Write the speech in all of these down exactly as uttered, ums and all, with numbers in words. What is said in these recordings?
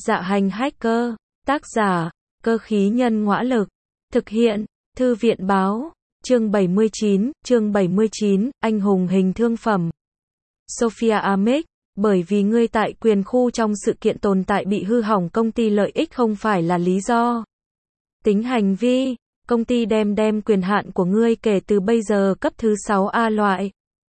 Dạ hành hacker, tác giả, cơ khí nhân ngõa lực, thực hiện, thư viện báo, chương bảy mươi chín, chương bảy mươi chín, anh hùng hình thương phẩm. Sophia Amick, bởi vì ngươi tại quyền khu trong sự kiện tồn tại bị hư hỏng công ty lợi ích không phải là lý do. Tính hành vi, công ty đem đem quyền hạn của ngươi kể từ bây giờ cấp thứ sáu A loại.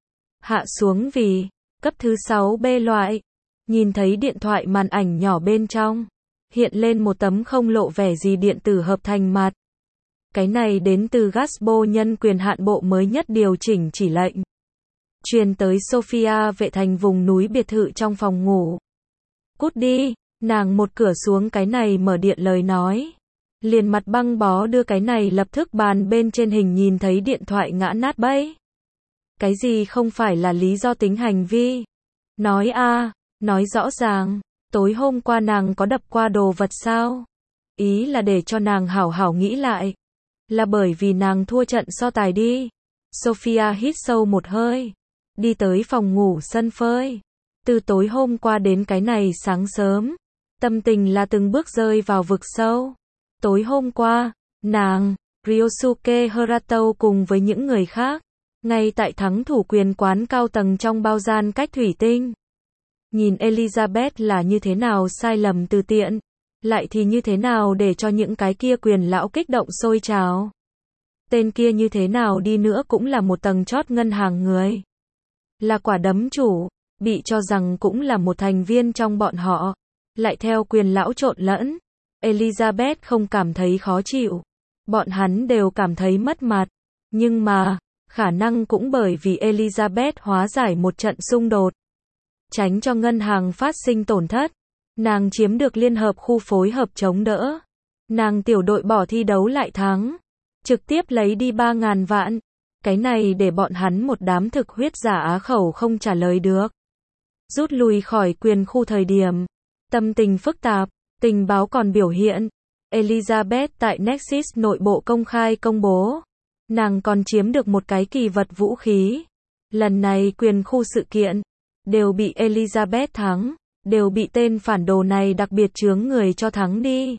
Hạ xuống vì, cấp thứ sáu B loại. Nhìn thấy điện thoại màn ảnh nhỏ bên trong. Hiện lên một tấm không lộ vẻ gì điện tử hợp thành mặt. Cái này đến từ Gasbo nhân quyền hạn bộ mới nhất điều chỉnh chỉ lệnh. Truyền tới Sophia vệ thành vùng núi biệt thự trong phòng ngủ. Cút đi, nàng một cửa xuống cái này mở điện lời nói. Liền mặt băng bó đưa cái này lập tức bàn bên trên hình nhìn thấy điện thoại ngã nát bấy. Cái gì không phải là lý do tính hành vi? Nói a, nói rõ ràng, tối hôm qua nàng có đập qua đồ vật sao? Ý là để cho nàng hảo hảo nghĩ lại. Là bởi vì nàng thua trận so tài đi. Sophia hít sâu một hơi. Đi tới phòng ngủ sân phơi. Từ tối hôm qua đến cái này sáng sớm. Tâm tình là từng bước rơi vào vực sâu. Tối hôm qua, nàng, Ryosuke Harato cùng với những người khác. Ngay tại thắng thủ quyền quán cao tầng trong bao gian cách thủy tinh. Nhìn Elizabeth là như thế nào sai lầm từ tiện. Lại thì như thế nào để cho những cái kia quyền lão kích động sôi trào. Tên kia như thế nào đi nữa cũng là một tầng chót ngân hàng người. Là quả đấm chủ, bị cho rằng cũng là một thành viên trong bọn họ. Lại theo quyền lão trộn lẫn. Elizabeth không cảm thấy khó chịu. Bọn hắn đều cảm thấy mất mặt. Nhưng mà, khả năng cũng bởi vì Elizabeth hóa giải một trận xung đột. Tránh cho ngân hàng phát sinh tổn thất. Nàng chiếm được liên hợp khu phối hợp chống đỡ. Nàng tiểu đội bỏ thi đấu lại thắng. Trực tiếp lấy đi ba ngàn vạn. Cái này để bọn hắn một đám thực huyết giả á khẩu không trả lời được. Rút lui khỏi quyền khu thời điểm. Tâm tình phức tạp. Tình báo còn biểu hiện. Elizabeth tại Nexus nội bộ công khai công bố. Nàng còn chiếm được một cái kỳ vật vũ khí. Lần này quyền khu sự kiện. Đều bị Elizabeth thắng. Đều bị tên phản đồ này đặc biệt chướng người cho thắng đi.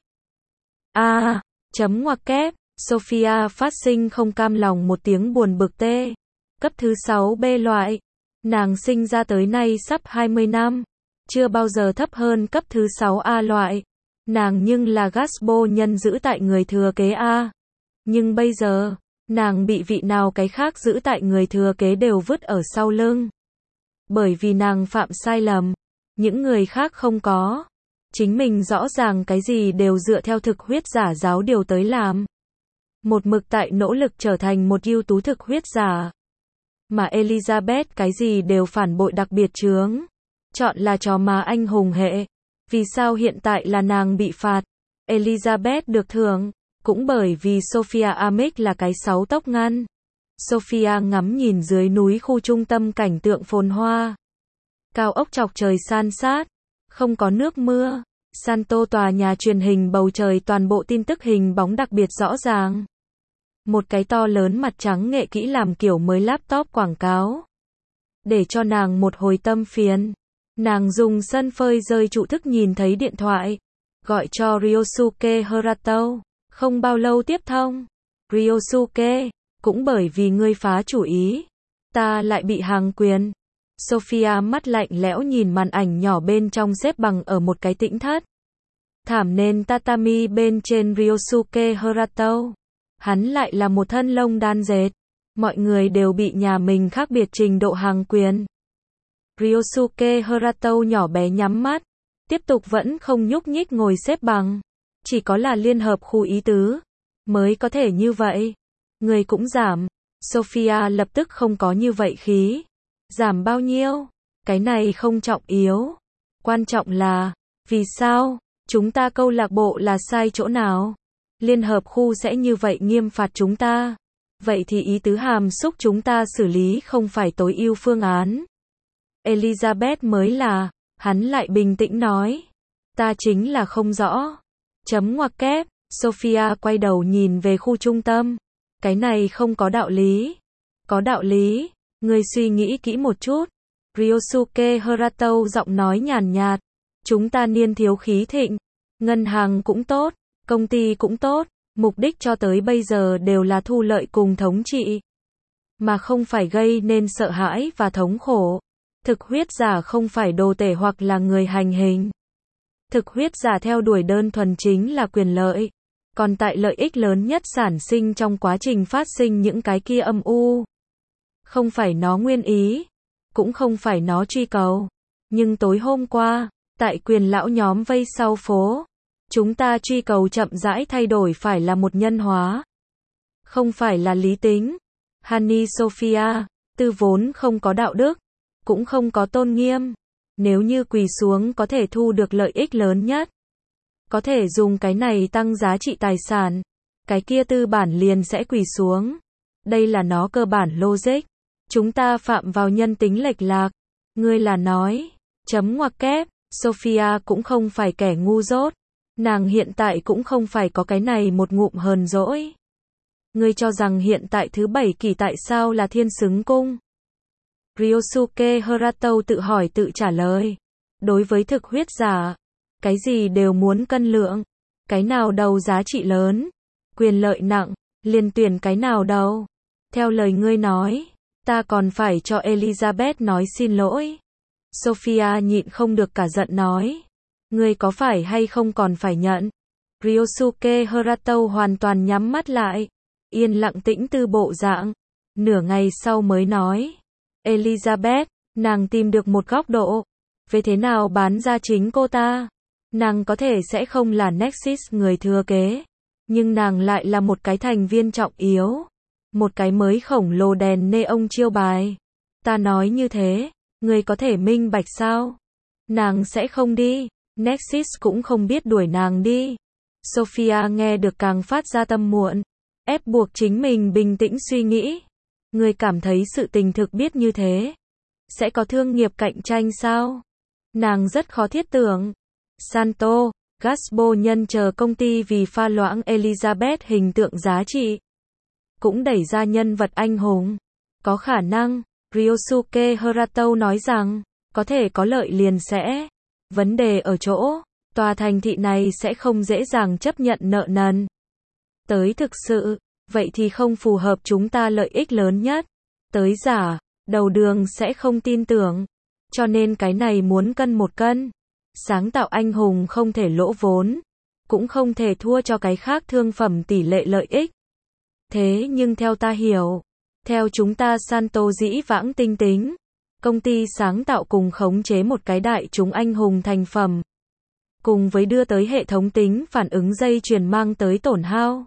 A, à, chấm ngoặc kép. Sophia phát sinh không cam lòng một tiếng buồn bực tê. Cấp thứ sáu B loại. Nàng sinh ra tới nay sắp hai mươi năm. Chưa bao giờ thấp hơn cấp thứ sáu A loại. Nàng nhưng là Gasbo nhân giữ tại người thừa kế A. Nhưng bây giờ, nàng bị vị nào cái khác giữ tại người thừa kế đều vứt ở sau lưng. Bởi vì nàng phạm sai lầm. Những người khác không có. Chính mình rõ ràng cái gì đều dựa theo thực huyết giả giáo điều tới làm. Một mực tại nỗ lực trở thành một ưu tú thực huyết giả. Mà Elizabeth cái gì đều phản bội đặc biệt chướng. Chọn là trò mà anh hùng hệ. Vì sao hiện tại là nàng bị phạt? Elizabeth được thưởng. Cũng bởi vì Sophia Amick là cái sáu tốc ngăn. Sophia ngắm nhìn dưới núi khu trung tâm cảnh tượng phồn hoa. Cao ốc chọc trời san sát. Không có nước mưa. Santo tòa nhà truyền hình bầu trời toàn bộ tin tức hình bóng đặc biệt rõ ràng. Một cái to lớn mặt trắng nghệ kỹ làm kiểu mới laptop quảng cáo. Để cho nàng một hồi tâm phiền. Nàng dùng sân phơi rơi trụ thức nhìn thấy điện thoại. Gọi cho Ryosuke Harato. Không bao lâu tiếp thông. Ryosuke, cũng bởi vì ngươi phá chủ ý. Ta lại bị hàng quyền. Sophia mắt lạnh lẽo nhìn màn ảnh nhỏ bên trong xếp bằng ở một cái tĩnh thất. Thảm nền tatami bên trên Ryosuke Harato. Hắn lại là một thân lông đan dệt. Mọi người đều bị nhà mình khác biệt trình độ hàng quyền. Ryosuke Harato nhỏ bé nhắm mắt. Tiếp tục vẫn không nhúc nhích ngồi xếp bằng. Chỉ có là liên hợp khu ý tứ. Mới có thể như vậy. Người cũng giảm. Sophia lập tức không có như vậy khí. Giảm bao nhiêu? Cái này không trọng yếu. Quan trọng là, vì sao? Chúng ta câu lạc bộ là sai chỗ nào? Liên hợp khu sẽ như vậy nghiêm phạt chúng ta. Vậy thì ý tứ hàm xúc chúng ta xử lý không phải tối ưu phương án. Elizabeth mới là, hắn lại bình tĩnh nói. Ta chính là không rõ. Chấm ngoặc kép, Sophia quay đầu nhìn về khu trung tâm. Cái này không có đạo lý. Có đạo lý. Người suy nghĩ kỹ một chút. Ryosuke Harato giọng nói nhàn nhạt. Chúng ta niên thiếu khí thịnh, ngân hàng cũng tốt, công ty cũng tốt, mục đích cho tới bây giờ đều là thu lợi cùng thống trị, mà không phải gây nên sợ hãi và thống khổ. Thực huyết giả không phải đồ tể hoặc là người hành hình. Thực huyết giả theo đuổi đơn thuần chính là quyền lợi. Còn tại lợi ích lớn nhất sản sinh trong quá trình phát sinh những cái kia âm u. Không phải nó nguyên ý, cũng không phải nó truy cầu. Nhưng tối hôm qua, tại quyền lão nhóm vây sau phố, chúng ta truy cầu chậm rãi thay đổi phải là một nhân hóa. Không phải là lý tính. Hani Sophia, tư vốn không có đạo đức, cũng không có tôn nghiêm. Nếu như quỳ xuống có thể thu được lợi ích lớn nhất, có thể dùng cái này tăng giá trị tài sản, cái kia tư bản liền sẽ quỳ xuống. Đây là nó cơ bản logic. Chúng ta phạm vào nhân tính lệch lạc. Ngươi là nói, chấm ngoặc kép, Sophia cũng không phải kẻ ngu dốt. Nàng hiện tại cũng không phải có cái này một ngụm hờn dỗi. Ngươi cho rằng hiện tại thứ bảy kỳ tại sao là thiên xứng cung? Ryosuke Harato tự hỏi tự trả lời. Đối với thực huyết giả, cái gì đều muốn cân lượng. Cái nào đầu giá trị lớn, quyền lợi nặng, liền tuyển cái nào đâu. Theo lời ngươi nói, ta còn phải cho Elizabeth nói xin lỗi. Sophia nhịn không được cả giận nói. Ngươi có phải hay không còn phải nhận? Ryosuke Harato hoàn toàn nhắm mắt lại, yên lặng tĩnh tư bộ dạng. Nửa ngày sau mới nói. Elizabeth, nàng tìm được một góc độ. Về thế nào bán ra chính cô ta? Nàng có thể sẽ không là Nexus người thừa kế, nhưng nàng lại là một cái thành viên trọng yếu. Một cái mới khổng lồ đèn neon chiêu bài. Ta nói như thế, người có thể minh bạch sao? Nàng sẽ không đi. Nexus cũng không biết đuổi nàng đi. Sophia nghe được càng phát ra tâm muộn, ép buộc chính mình bình tĩnh suy nghĩ. Người cảm thấy sự tình thực biết như thế, sẽ có thương nghiệp cạnh tranh sao? Nàng rất khó thiết tưởng. Santo, Gaspo nhân chờ công ty vì pha loãng Elizabeth hình tượng giá trị, cũng đẩy ra nhân vật anh hùng. Có khả năng, Ryosuke Harato nói rằng, có thể có lợi liền sẽ. Vấn đề ở chỗ, tòa thành thị này sẽ không dễ dàng chấp nhận nợ nần. Tới thực sự, vậy thì không phù hợp chúng ta lợi ích lớn nhất. Tới giả, đầu đường sẽ không tin tưởng. Cho nên cái này muốn cân một cân. Sáng tạo anh hùng không thể lỗ vốn, cũng không thể thua cho cái khác thương phẩm tỷ lệ lợi ích. Thế nhưng theo ta hiểu, theo chúng ta Santo dĩ vãng tinh tính, công ty sáng tạo cùng khống chế một cái đại chúng anh hùng thành phẩm, cùng với đưa tới hệ thống tính phản ứng dây chuyền mang tới tổn hao,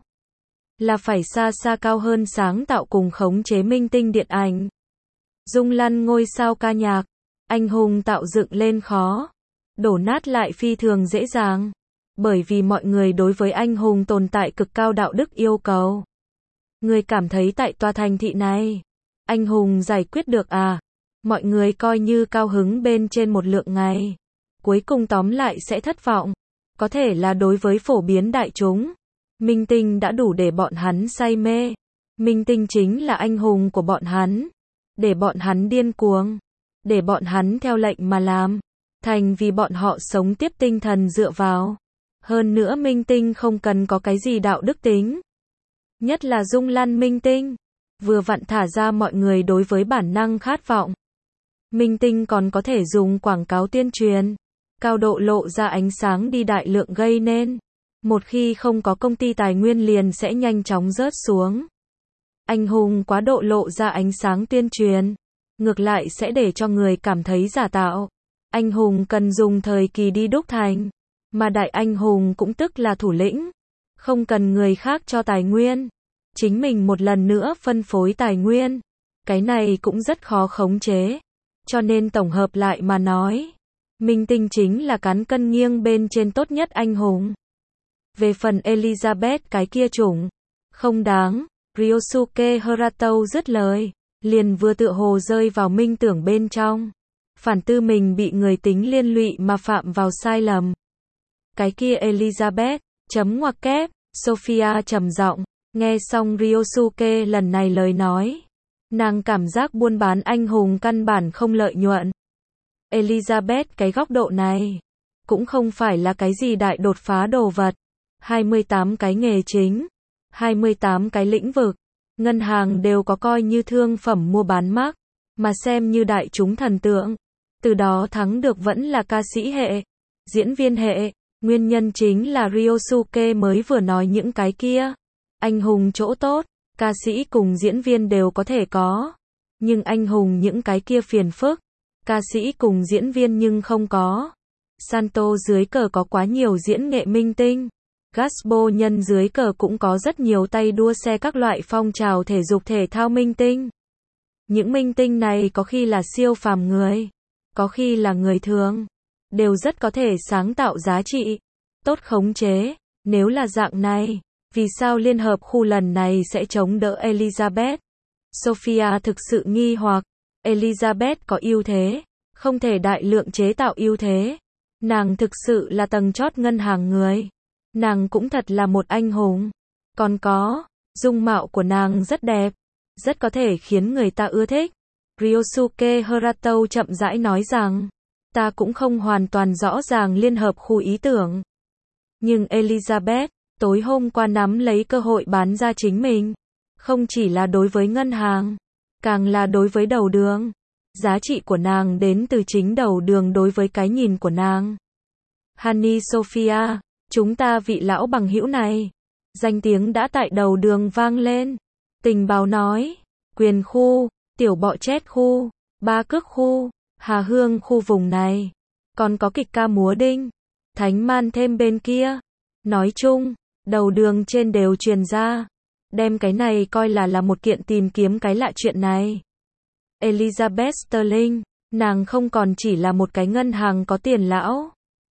là phải xa xa cao hơn sáng tạo cùng khống chế minh tinh điện ảnh. Dung lăn ngôi sao ca nhạc, anh hùng tạo dựng lên khó, đổ nát lại phi thường dễ dàng, bởi vì mọi người đối với anh hùng tồn tại cực cao đạo đức yêu cầu. Người cảm thấy tại tòa thành thị này, anh hùng giải quyết được à? Mọi người coi như cao hứng bên trên một lượng ngày, cuối cùng tóm lại sẽ thất vọng. Có thể là đối với phổ biến đại chúng, minh tinh đã đủ để bọn hắn say mê. Minh tinh chính là anh hùng của bọn hắn, để bọn hắn điên cuồng, để bọn hắn theo lệnh mà làm, thành vì bọn họ sống tiếp tinh thần dựa vào. Hơn nữa minh tinh không cần có cái gì đạo đức tính. Nhất là Dung Lan minh tinh, vừa vặn thả ra mọi người đối với bản năng khát vọng. Minh tinh còn có thể dùng quảng cáo tuyên truyền, cao độ lộ ra ánh sáng đi đại lượng gây nên. Một khi không có công ty tài nguyên liền sẽ nhanh chóng rớt xuống. Anh hùng quá độ lộ ra ánh sáng tuyên truyền, ngược lại sẽ để cho người cảm thấy giả tạo. Anh hùng cần dùng thời kỳ đi đúc thành, mà đại anh hùng cũng tức là thủ lĩnh, không cần người khác cho tài nguyên, chính mình một lần nữa phân phối tài nguyên. Cái này cũng rất khó khống chế. Cho nên tổng hợp lại mà nói, minh tinh chính là cán cân nghiêng bên trên tốt nhất anh hùng. Về phần Elizabeth cái kia chủng, không đáng. Ryosuke Harato dứt lời, liền vừa tựa hồ rơi vào minh tưởng bên trong. Phản tư mình bị người tính liên lụy mà phạm vào sai lầm. Cái kia Elizabeth, chấm ngoặc kép, Sophia trầm giọng, nghe xong Ryosuke lần này lời nói. Nàng cảm giác buôn bán anh hùng căn bản không lợi nhuận. Elizabeth cái góc độ này, cũng không phải là cái gì đại đột phá đồ vật. hai mươi tám cái nghề chính, hai mươi tám cái lĩnh vực, ngân hàng đều có coi như thương phẩm mua bán mác, mà xem như đại chúng thần tượng. Từ đó thắng được vẫn là ca sĩ hệ, diễn viên hệ, nguyên nhân chính là Ryosuke mới vừa nói những cái kia. Anh hùng chỗ tốt, ca sĩ cùng diễn viên đều có thể có, nhưng anh hùng những cái kia phiền phức, ca sĩ cùng diễn viên nhưng không có. Santo dưới cờ có quá nhiều diễn nghệ minh tinh. Gaspo nhân dưới cờ cũng có rất nhiều tay đua xe các loại phong trào thể dục thể thao minh tinh. Những minh tinh này có khi là siêu phàm người, có khi là người thường, đều rất có thể sáng tạo giá trị, tốt khống chế. Nếu là dạng này, vì sao Liên hợp khu lần này sẽ chống đỡ Elizabeth? Sophia thực sự nghi hoặc. Elizabeth có ưu thế, không thể đại lượng chế tạo ưu thế. Nàng thực sự là tầng chót ngân hàng người. Nàng cũng thật là một anh hùng. Còn có, dung mạo của nàng rất đẹp, rất có thể khiến người ta ưa thích. Ryosuke Harato chậm rãi nói rằng, ta cũng không hoàn toàn rõ ràng liên hợp khu ý tưởng. Nhưng Elizabeth, tối hôm qua nắm lấy cơ hội bán ra chính mình. Không chỉ là đối với ngân hàng, càng là đối với đầu đường. Giá trị của nàng đến từ chính đầu đường đối với cái nhìn của nàng. Honey Sophia, chúng ta vị lão bằng hữu này, danh tiếng đã tại đầu đường vang lên. Tình báo nói, Quyền khu, Tiểu Bọ Chét khu, Ba Cước khu, Hà Hương khu vùng này, còn có kịch ca múa đinh, Thánh Man thêm bên kia. Nói chung, đầu đường trên đều truyền ra, đem cái này coi là là một kiện tìm kiếm cái lạ chuyện này. Elizabeth Sterling, nàng không còn chỉ là một cái ngân hàng có tiền lão.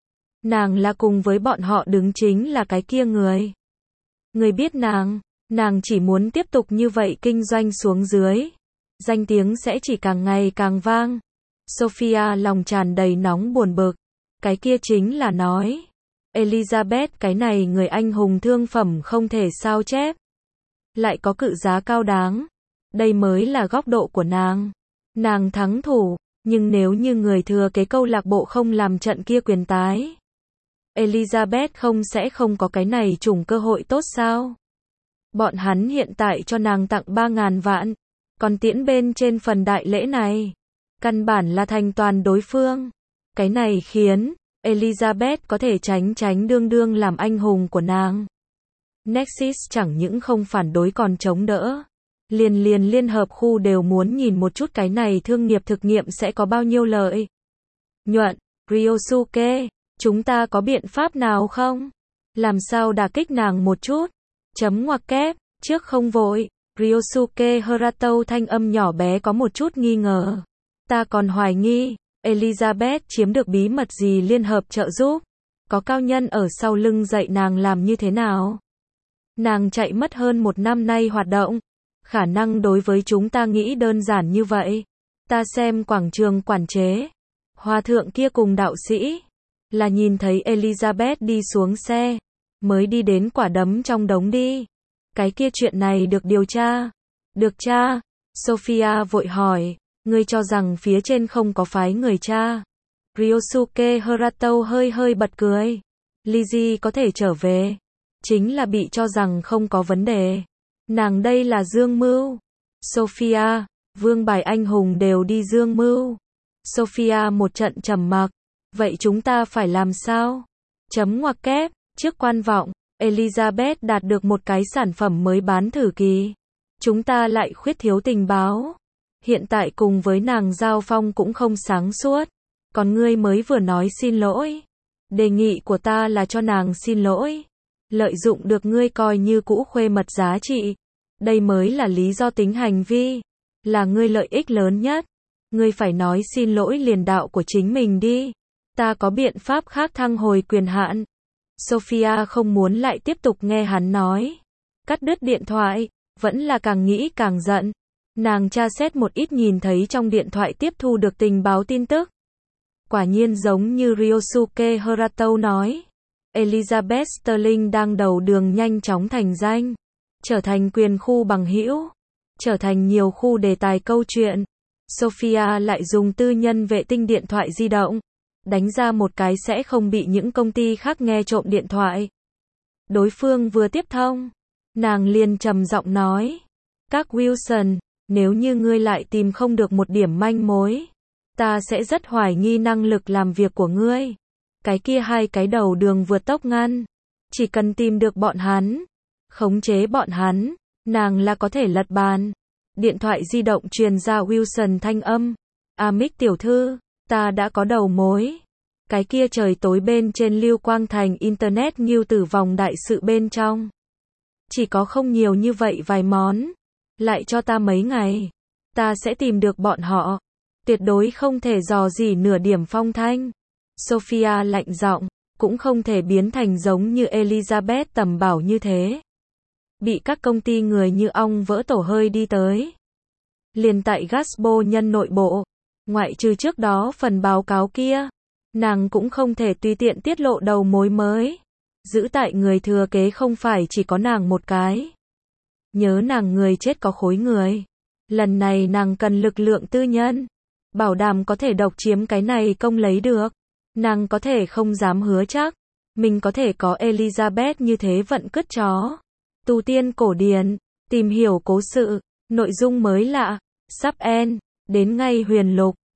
Nàng là cùng với bọn họ đứng chính là cái kia người. Người biết nàng, nàng chỉ muốn tiếp tục như vậy kinh doanh xuống dưới. Danh tiếng sẽ chỉ càng ngày càng vang. Sophia lòng tràn đầy nóng buồn bực. Cái kia chính là nói, Elizabeth cái này người anh hùng thương phẩm không thể sao chép. Lại có cự giá cao đáng. Đây mới là góc độ của nàng. Nàng thắng thủ, nhưng nếu như người thừa kế câu lạc bộ không làm trận kia quyền tái, Elizabeth không sẽ không có cái này trùng cơ hội tốt sao? Bọn hắn hiện tại cho nàng tặng ba ngàn vạn, còn tiễn bên trên phần đại lễ này, căn bản là thành toàn đối phương. Cái này khiến Elizabeth có thể tránh tránh đương đương làm anh hùng của nàng. Nexus chẳng những không phản đối còn chống đỡ. Liền liền liên hợp khu đều muốn nhìn một chút cái này thương nghiệp thực nghiệm sẽ có bao nhiêu lợi nhuận. Ryosuke, chúng ta có biện pháp nào không? Làm sao đả kích nàng một chút? Chấm ngoặc kép, trước không vội. Ryosuke Harato thanh âm nhỏ bé có một chút nghi ngờ. Ta còn hoài nghi, Elizabeth chiếm được bí mật gì liên hợp trợ giúp? Có cao nhân ở sau lưng dạy nàng làm như thế nào? Nàng chạy mất hơn một năm nay hoạt động. Khả năng đối với chúng ta nghĩ đơn giản như vậy. Ta xem quảng trường quản chế. Hòa thượng kia cùng đạo sĩ. Là nhìn thấy Elizabeth đi xuống xe. Mới đi đến quả đấm trong đống đi. Cái kia chuyện này được điều tra. Được tra. Sophia vội hỏi. Ngươi cho rằng phía trên không có phái người tra. Ryosuke Harato hơi hơi bật cười. Lizzie có thể trở về. Chính là bị cho rằng không có vấn đề. Nàng đây là dương mưu. Sophia, vương bài anh hùng đều đi dương mưu. Sophia một trận trầm mặc. Vậy chúng ta phải làm sao? Chấm ngoặc kép, trước quan vọng, Elizabeth đạt được một cái sản phẩm mới bán thử kỳ. Chúng ta lại khuyết thiếu tình báo. Hiện tại cùng với nàng giao phong cũng không sáng suốt. Còn ngươi mới vừa nói xin lỗi. Đề nghị của ta là cho nàng xin lỗi. Lợi dụng được ngươi coi như cũ khuê mật giá trị. Đây mới là lý do tính hành vi. Là ngươi lợi ích lớn nhất. Ngươi phải nói xin lỗi liền đạo của chính mình đi. Ta có biện pháp khác thăng hồi quyền hạn. Sophia không muốn lại tiếp tục nghe hắn nói. Cắt đứt điện thoại. Vẫn là càng nghĩ càng giận. Nàng tra xét một ít nhìn thấy trong điện thoại tiếp thu được tình báo tin tức. Quả nhiên giống như Ryosuke Harato nói. Elizabeth Sterling đang đầu đường nhanh chóng thành danh. Trở thành quyền khu bằng hữu. Trở thành nhiều khu đề tài câu chuyện. Sophia lại dùng tư nhân vệ tinh điện thoại di động. đánh ra một cái sẽ không bị những công ty khác nghe trộm điện thoại. Đối phương vừa tiếp thông, nàng liền trầm giọng nói, các Wilson, nếu như ngươi lại tìm không được một điểm manh mối, ta sẽ rất hoài nghi năng lực làm việc của ngươi. Cái kia hai cái đầu đường vượt tốc ngăn, chỉ cần tìm được bọn hắn, khống chế bọn hắn, nàng là có thể lật bàn. Điện thoại di động truyền ra Wilson thanh âm, Amic tiểu thư, ta đã có đầu mối. Cái kia trời tối bên trên Lưu Quang Thành Internet News tử vong đại sự bên trong. Chỉ có không nhiều như vậy vài món. Lại cho ta mấy ngày. Ta sẽ tìm được bọn họ. Tuyệt đối không thể dò gì nửa điểm phong thanh. Sophia lạnh giọng, cũng không thể biến thành giống như Elizabeth tầm bảo như thế. Bị các công ty người như ong vỡ tổ hơi đi tới. Liền tại Gasbo nhân nội bộ, ngoại trừ trước đó phần báo cáo kia, nàng cũng không thể tùy tiện tiết lộ đầu mối mới. Giữ tại người thừa kế không phải chỉ có nàng một cái. Nhớ nàng người chết có khối người. Lần này nàng cần lực lượng tư nhân. Bảo đảm có thể độc chiếm cái này công lấy được. Nàng có thể không dám hứa chắc. Mình có thể có Elizabeth như thế vận cứt chó. Tu tiên cổ điển. Tìm hiểu cố sự. Nội dung mới lạ. Sắp end. Đến ngay huyền lục.